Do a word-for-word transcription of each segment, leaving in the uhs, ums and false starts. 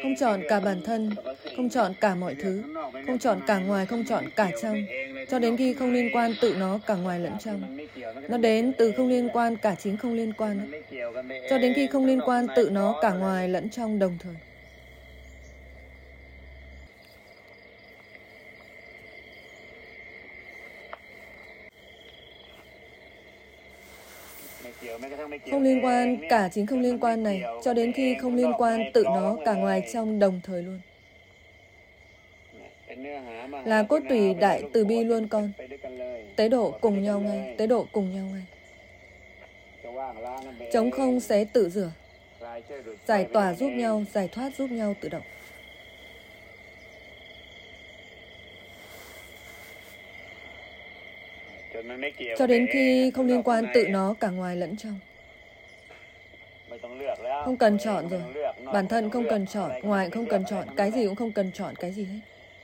không chọn cả bản thân, không chọn cả mọi thứ, không chọn cả ngoài, không chọn cả trong, cho đến khi không liên quan tự nó cả ngoài lẫn trong. Nó đến từ không liên quan cả chính không liên quan, cho đến khi không liên quan tự nó cả ngoài lẫn trong đồng thời. Không liên quan cả chính không liên quan này, cho đến khi không liên quan tự nó cả ngoài trong đồng thời luôn. Là cốt tủy đại từ bi luôn con. Tế độ cùng nhau ngay, tế độ cùng nhau ngay. Trống không sẽ tự rửa, giải tỏa giúp nhau, giải thoát giúp nhau tự động. Cho đến khi không liên quan tự nó cả ngoài lẫn trong. Không cần chọn rồi. Bản thân không cần chọn, ngoài không cần chọn, cái gì cũng không cần chọn cái gì hết.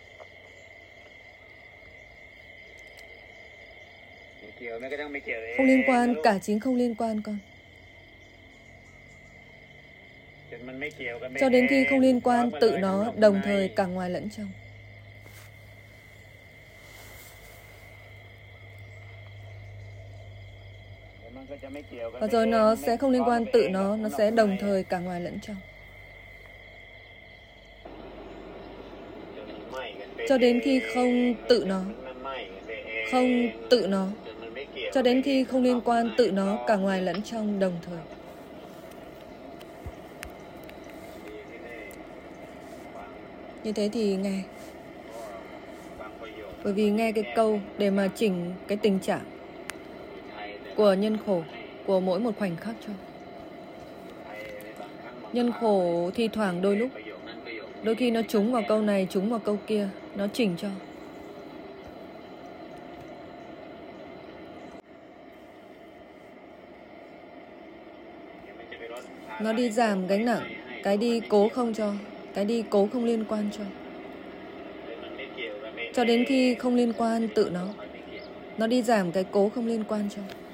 Không liên quan cả chính không liên quan con. Cho đến khi không liên quan tự nó đồng thời cả ngoài lẫn trong. Và rồi nó sẽ không liên quan tự nó, nó sẽ đồng thời cả ngoài lẫn trong. Cho đến khi không tự nó, không tự nó, cho đến khi không liên quan tự nó cả ngoài lẫn trong đồng thời. Như thế thì nghe. Bởi vì nghe cái câu để mà chỉnh cái tình trạng của nhân khổ, của mỗi một khoảnh khắc cho. Nhân khổ thi thoảng đôi lúc, đôi khi nó trúng vào câu này, trúng vào câu kia, nó chỉnh cho. Nó đi giảm gánh nặng, cái đi cố không cho, cái đi cố không liên quan cho. Cho đến khi không liên quan tự nó, nó đi giảm cái cố không liên quan cho.